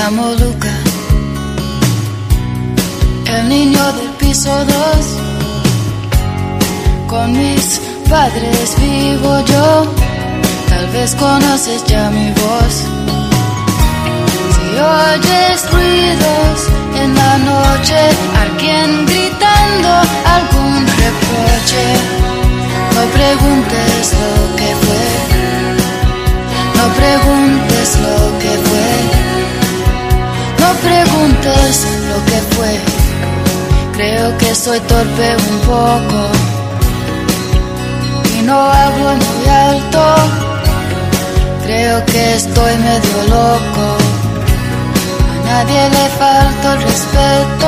llamo Luca, el niño del piso 2. Con mis padres vivo yo, tal vez conoces ya mi voz. Si oyes ruidos en la noche, alguien gritando algún reproche, no preguntes lo que fue, no preguntes lo que fue, no preguntes lo que fue. Creo que soy torpe un poco y no hablo muy alto. Creo que estoy medio loco, a nadie le falta el respeto.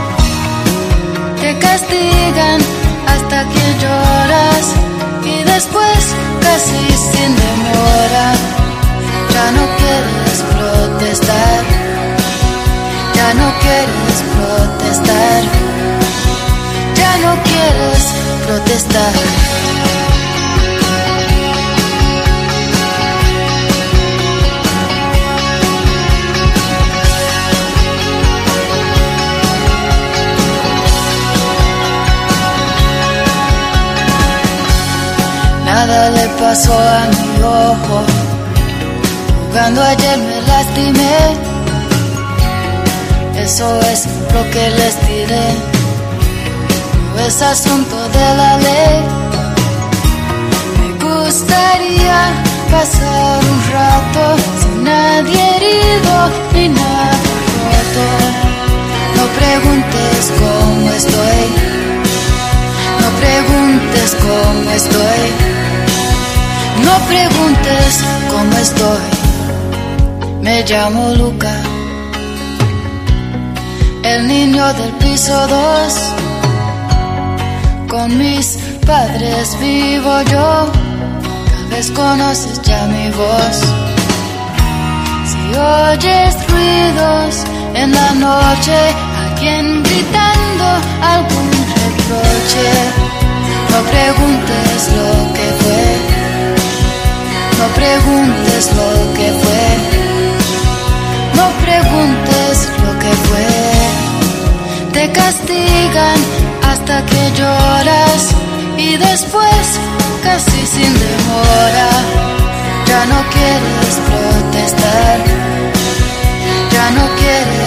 Te castigan hasta que lloras y después casi sin demora ya no quieres protestar, ya no quieres protestar, ya no quieres protestar. Nada le pasó a mi ojo, jugando ayer me lastimé. Eso es lo que les diré, no es asunto de la ley. Me gustaría pasar un rato sin nadie herido ni nada roto. No preguntes cómo estoy, no preguntes cómo estoy, no preguntes cómo estoy. Me llamo Luca, el niño del piso 2. Con mis padres vivo yo, tal vez conoces ya mi voz. Si oyes ruidos en la noche, alguien gritando algún reproche, no preguntes lo que fue, no preguntes lo que fue, no preguntes lo que fue. Te castigan hasta que lloras y después, casi sin demora, ya no quieres protestar, ya no quieres